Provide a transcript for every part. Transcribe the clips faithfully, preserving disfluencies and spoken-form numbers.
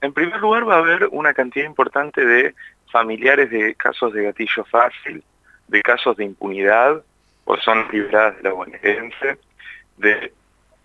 En primer lugar va a haber una cantidad importante de familiares de casos de gatillo fácil, de casos de impunidad, por zonas liberadas de la bonaerense, de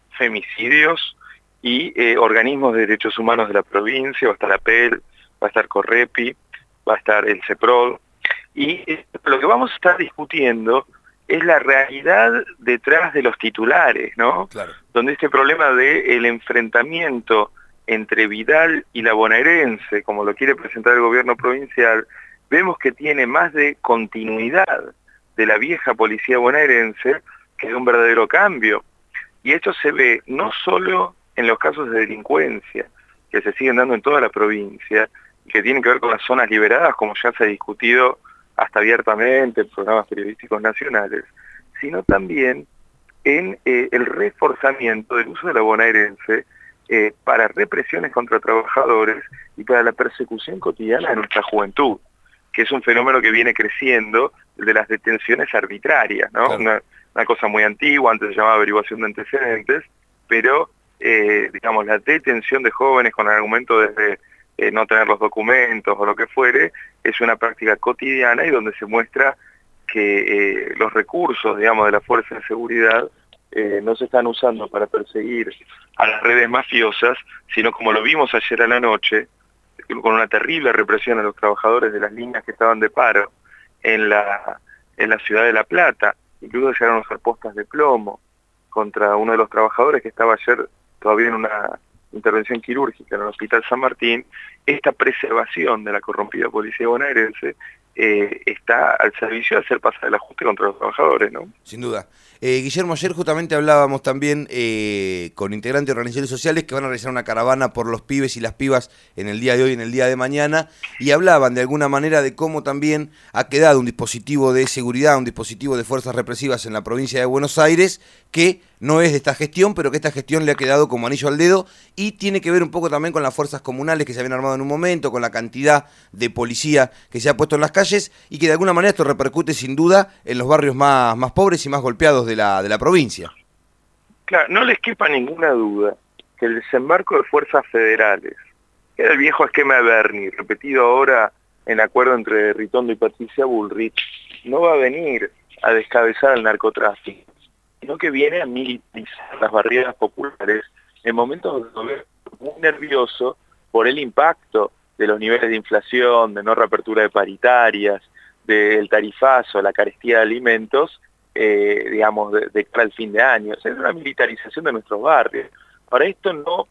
femicidios y eh, organismos de derechos humanos de la provincia. Va a estar A P E L, va a estar Correpi, va a estar el CEPROL. Y eh, lo que vamos a estar discutiendo es la realidad detrás de los titulares, ¿no? Claro. Donde este problema del enfrentamiento entre Vidal y la bonaerense, como lo quiere presentar el gobierno provincial, vemos que tiene más de continuidad de la vieja policía bonaerense que de un verdadero cambio. Y esto se ve no solo en los casos de delincuencia, que se siguen dando en toda la provincia, que tienen que ver con las zonas liberadas, como ya se ha discutido hasta abiertamente en programas periodísticos nacionales, sino también en eh, el reforzamiento del uso de la bonaerense eh, para represiones contra trabajadores y para la persecución cotidiana de nuestra juventud, que es un fenómeno que viene creciendo, el de las detenciones arbitrarias, ¿no? Claro. Una, una cosa muy antigua, antes se llamaba averiguación de antecedentes, pero, eh, digamos, la detención de jóvenes con el argumento de eh, no tener los documentos o lo que fuere, es una práctica cotidiana y donde se muestra que eh, los recursos, digamos, de la fuerza de seguridad eh, no se están usando para perseguir a las redes mafiosas, sino como lo vimos ayer a la noche, con una terrible represión a los trabajadores de las líneas que estaban de paro en la, en la ciudad de La Plata. Incluso llegaron a usar postas de plomo contra uno de los trabajadores que estaba ayer todavía en una intervención quirúrgica en el Hospital San Martín. Esta preservación de la corrompida policía bonaerense eh, está al servicio de hacer pasar el ajuste contra los trabajadores, ¿no? Sin duda. Eh, Guillermo, ayer justamente hablábamos también eh, con integrantes de organizaciones sociales que van a realizar una caravana por los pibes y las pibas en el día de hoy y en el día de mañana, y hablaban de alguna manera de cómo también ha quedado un dispositivo de seguridad, un dispositivo de fuerzas represivas en la provincia de Buenos Aires, que no es de esta gestión, pero que esta gestión le ha quedado como anillo al dedo, y tiene que ver un poco también con las fuerzas comunales que se habían armado en un momento, con la cantidad de policía que se ha puesto en las calles, y que de alguna manera esto repercute sin duda en los barrios más, más pobres y más golpeados de la, de la provincia. Claro, no les quepa ninguna duda que el desembarco de fuerzas federales, que era el viejo esquema de Bernie, repetido ahora en acuerdo entre Ritondo y Patricia Bullrich, no va a venir a descabezar al narcotráfico, sino que viene a militarizar las barriadas populares en momentos donde es muy nervioso por el impacto de los niveles de inflación, de no reapertura de paritarias, del tarifazo, la carestía de alimentos, eh, digamos, de, de cara al fin de año. O sea, es una militarización de nuestros barrios. Para esto no,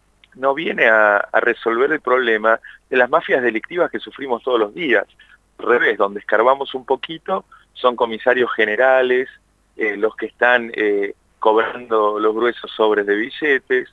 no viene a, a resolver el problema de las mafias delictivas que sufrimos todos los días. Al revés, donde escarbamos un poquito, son comisarios generales, eh, los que están eh, cobrando los gruesos sobres de billetes.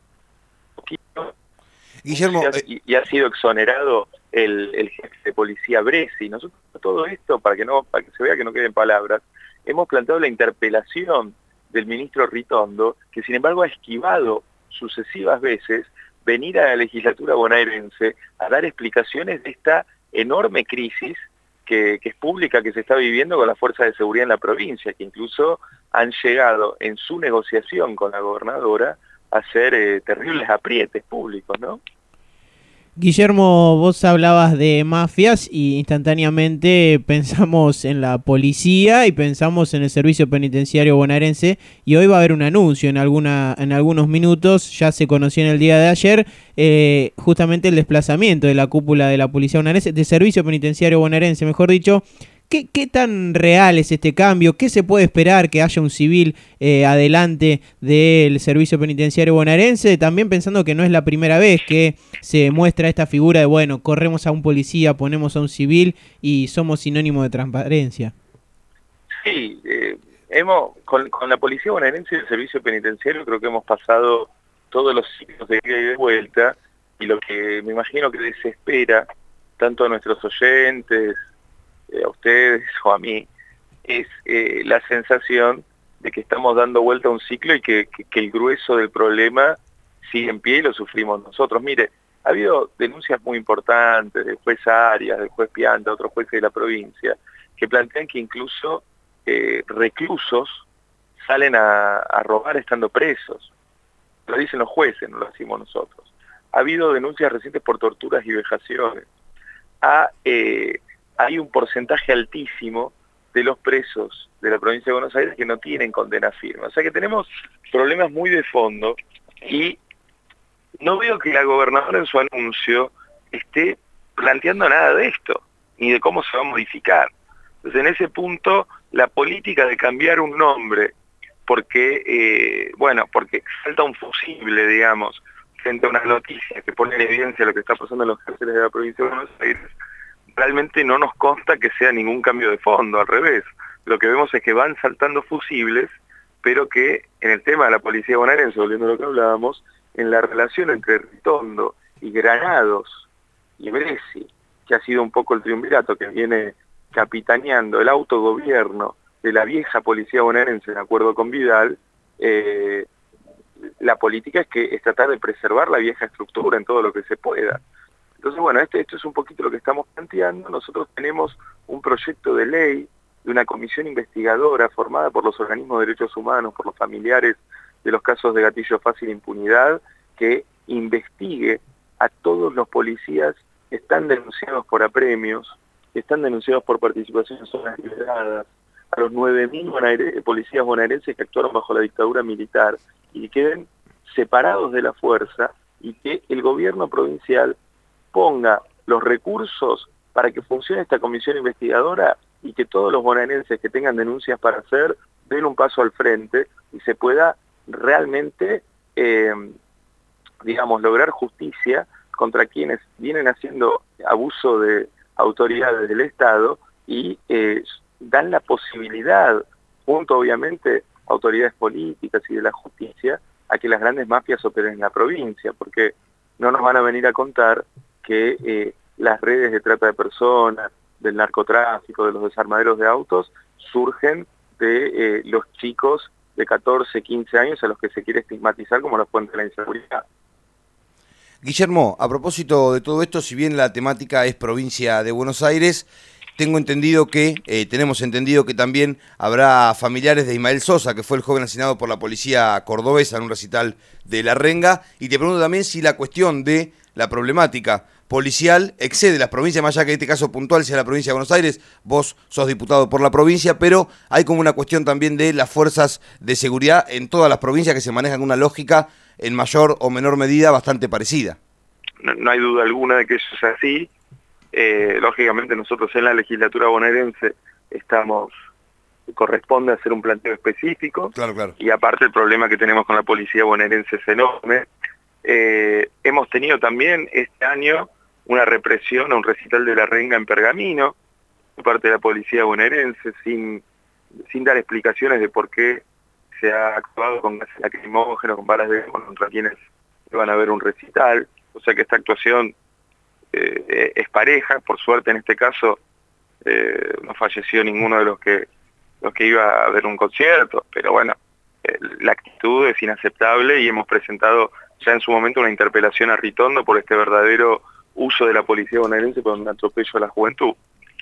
Guillermo, eh... y, y ha sido exonerado el, el jefe de policía Bresi. Nosotros todo esto, para que no, para que se vea que no queden palabras, hemos planteado la interpelación del ministro Ritondo, que sin embargo ha esquivado sucesivas veces venir a la legislatura bonaerense a dar explicaciones de esta enorme crisis que, que es pública, que se está viviendo con la fuerza de seguridad en la provincia, que incluso han llegado en su negociación con la gobernadora a hacer eh, terribles aprietes públicos, ¿no? Guillermo, vos hablabas de mafias y instantáneamente pensamos en la policía y pensamos en el servicio penitenciario bonaerense, y hoy va a haber un anuncio en alguna en algunos minutos. Ya se conoció en el día de ayer eh, justamente el desplazamiento de la cúpula de la policía bonaerense, de servicio penitenciario bonaerense, mejor dicho. ¿Qué, ¿Qué tan real es este cambio? ¿Qué se puede esperar que haya un civil eh, adelante del servicio penitenciario bonaerense? También pensando que no es la primera vez que se muestra esta figura de, bueno, corremos a un policía, ponemos a un civil y somos sinónimo de transparencia. Sí, eh, hemos con, con la policía bonaerense y el servicio penitenciario creo que hemos pasado todos los ciclos de ida y de vuelta, y lo que me imagino que desespera tanto a nuestros oyentes, a ustedes o a mí, es eh, la sensación de que estamos dando vuelta a un ciclo y que, que, que el grueso del problema sigue en pie y lo sufrimos nosotros. Mire, ha habido denuncias muy importantes del juez Arias, del juez Pianta, otros jueces de la provincia, que plantean que incluso eh, reclusos salen a, a robar estando presos. Lo dicen los jueces, no lo decimos nosotros. ha habido denuncias recientes por torturas y vejaciones. Ha, eh, hay un porcentaje altísimo de los presos de la provincia de Buenos Aires que no tienen condena firme. O sea que tenemos problemas muy de fondo y no veo que la gobernadora en su anuncio esté planteando nada de esto, ni de cómo se va a modificar. Entonces en ese punto la política de cambiar un nombre porque, eh, bueno, porque falta un fusible, digamos, frente a unas noticias que ponen en evidencia lo que está pasando en los cárceles de la provincia de Buenos Aires, realmente no nos consta que sea ningún cambio de fondo, al revés. Lo que vemos es que van saltando fusibles, pero que en el tema de la policía bonaerense, volviendo a lo que hablábamos, en la relación entre Ritondo y Granados y Bresi, que ha sido un poco el triunvirato que viene capitaneando el autogobierno de la vieja policía bonaerense en acuerdo con Vidal, eh, la política es que es tratar de preservar la vieja estructura en todo lo que se pueda. Entonces, bueno, este, esto es un poquito lo que estamos planteando. Nosotros tenemos un proyecto de ley de una comisión investigadora formada por los organismos de derechos humanos, por los familiares de los casos de gatillo fácil e impunidad, que investigue a todos los policías que están denunciados por apremios, que están denunciados por participación en zonas liberadas, a los nueve mil bonaere- policías bonaerenses que actuaron bajo la dictadura militar y que queden separados de la fuerza y que el gobierno provincial ponga los recursos para que funcione esta comisión investigadora y que todos los bonaerenses que tengan denuncias para hacer den un paso al frente y se pueda realmente, eh, digamos, lograr justicia contra quienes vienen haciendo abuso de autoridades del Estado y eh, dan la posibilidad, junto obviamente a autoridades políticas y de la justicia, a que las grandes mafias operen en la provincia, porque no nos van a venir a contar que eh, las redes de trata de personas, del narcotráfico, de los desarmaderos de autos, surgen de eh, los chicos de catorce, quince años a los que se quiere estigmatizar como la fuente de la inseguridad. Guillermo, a propósito de todo esto, si bien la temática es provincia de Buenos Aires, tengo entendido que, eh, tenemos entendido que también habrá familiares de Ismael Sosa, que fue el joven asesinado por la policía cordobesa en un recital de La Renga, y te pregunto también si la cuestión de la problemática policial excede las provincias, más allá que en este caso puntual sea la provincia de Buenos Aires, vos sos diputado por la provincia, pero hay como una cuestión también de las fuerzas de seguridad en todas las provincias que se manejan una lógica en mayor o menor medida bastante parecida. No, no hay duda alguna de que eso es así. Eh, lógicamente nosotros en la legislatura bonaerense estamos, corresponde hacer un planteo específico, claro, claro. Y aparte el problema que tenemos con la policía bonaerense es enorme. Eh, hemos tenido también este año una represión a un recital de La Renga en Pergamino, por parte de la policía bonaerense, sin, sin dar explicaciones de por qué se ha actuado con gases lacrimógenos, con balas de goma contra quienes iban a ver un recital. O sea que esta actuación eh, es pareja. Por suerte en este caso eh, no falleció ninguno de los que los que iba a ver un concierto, pero bueno, eh, la actitud es inaceptable y hemos presentado ya en su momento una interpelación a Ritondo por este verdadero uso de la policía bonaerense por un atropello a la juventud.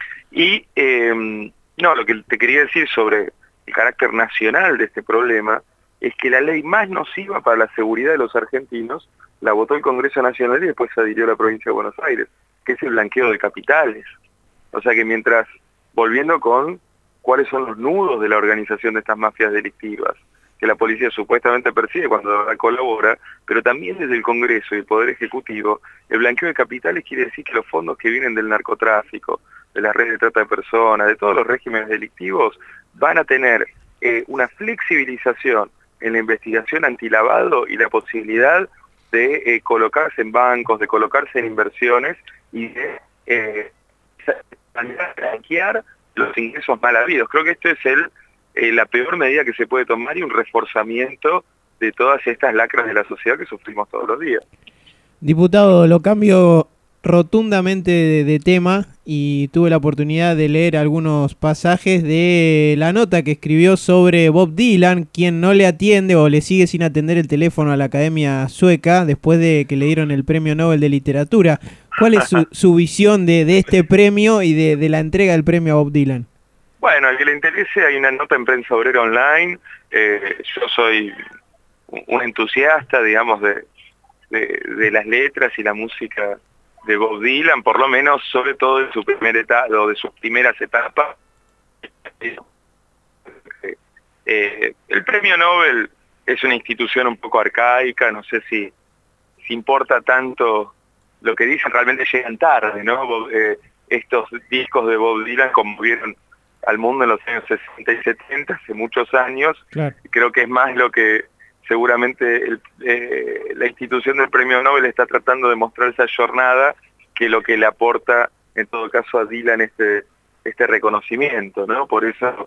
Y eh, no, lo que te quería decir sobre el carácter nacional de este problema es que la ley más nociva para la seguridad de los argentinos la votó el Congreso Nacional y después se adhirió a la provincia de Buenos Aires, que es el blanqueo de capitales. O sea que mientras, volviendo con cuáles son los nudos de la organización de estas mafias delictivas, que la policía supuestamente persigue cuando colabora, pero también desde el Congreso y el Poder Ejecutivo, el blanqueo de capitales quiere decir que los fondos que vienen del narcotráfico, de las redes de trata de personas, de todos los regímenes delictivos, van a tener eh, una flexibilización en la investigación antilavado y la posibilidad de eh, colocarse en bancos, de colocarse en inversiones y de eh, blanquear los ingresos mal habidos. Creo que esto es el eh, la peor medida que se puede tomar y un reforzamiento de todas estas lacras de la sociedad que sufrimos todos los días. Diputado, lo cambio rotundamente de, de tema y tuve la oportunidad de leer algunos pasajes de la nota que escribió sobre Bob Dylan, quien no le atiende o le sigue sin atender el teléfono a la Academia Sueca después de que le dieron el Premio Nobel de Literatura. ¿Cuál es su, su visión de, de este premio y de, de la entrega del premio a Bob Dylan? Bueno, al que le interese hay una nota en Prensa Obrera Online. Eh, yo soy un entusiasta, digamos, de, de, de las letras y la música de Bob Dylan, por lo menos sobre todo de su primera etapa, o de sus primeras etapas. Eh, el premio Nobel es una institución un poco arcaica, no sé si, si importa tanto lo que dicen, realmente llegan tarde, ¿no? Bob, eh, estos discos de Bob Dylan conmovieron al mundo en los años sesenta y setenta, hace muchos años. Claro. Creo que es más lo que seguramente el, eh, la institución del premio Nobel está tratando de mostrar esa jornada, que lo que le aporta en todo caso a Dylan este, este reconocimiento, ¿no? Por eso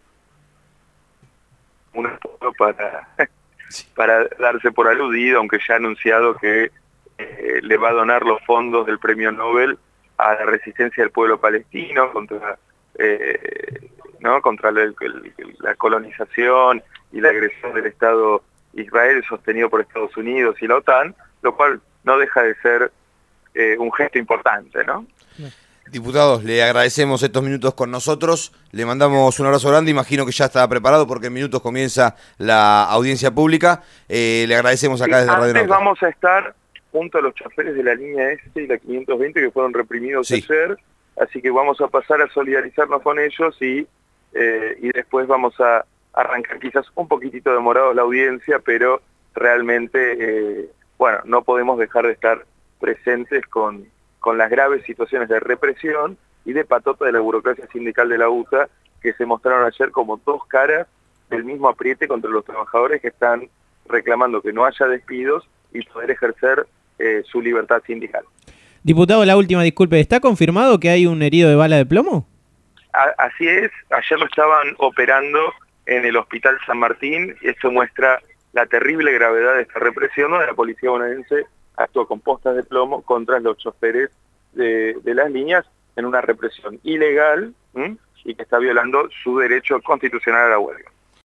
un esfuerzo para, para darse por aludido, aunque ya ha anunciado que eh, le va a donar los fondos del premio Nobel a la resistencia del pueblo palestino contra, eh, ¿no? contra la, el, la colonización y la agresión del Estado Israel sostenido por Estados Unidos y la OTAN, lo cual no deja de ser eh, un gesto importante, ¿no? Diputados, le agradecemos estos minutos con nosotros, le mandamos un abrazo grande, imagino que ya está preparado porque en minutos comienza la audiencia pública, eh, le agradecemos acá sí, desde Radio Nauta. Vamos a estar junto a los choferes de la línea S y la quinientos veinte que fueron reprimidos sí. ayer, así que vamos a pasar a solidarizarnos con ellos y, eh, y después vamos a arrancar quizás un poquitito demorados la audiencia, pero realmente, eh, bueno, no podemos dejar de estar presentes con, con las graves situaciones de represión y de patota de la burocracia sindical de la U T A, que se mostraron ayer como dos caras del mismo apriete contra los trabajadores que están reclamando que no haya despidos y poder ejercer eh, su libertad sindical. Diputado, la última, disculpe, ¿está confirmado que hay un herido de bala de plomo? A, así es, ayer lo estaban operando en el Hospital San Martín, y esto muestra la terrible gravedad de esta represión, donde la policía bonaerense actuó con postas de plomo contra los choferes de, de las líneas en una represión ilegal, ¿m? y que está violando su derecho constitucional a la huelga.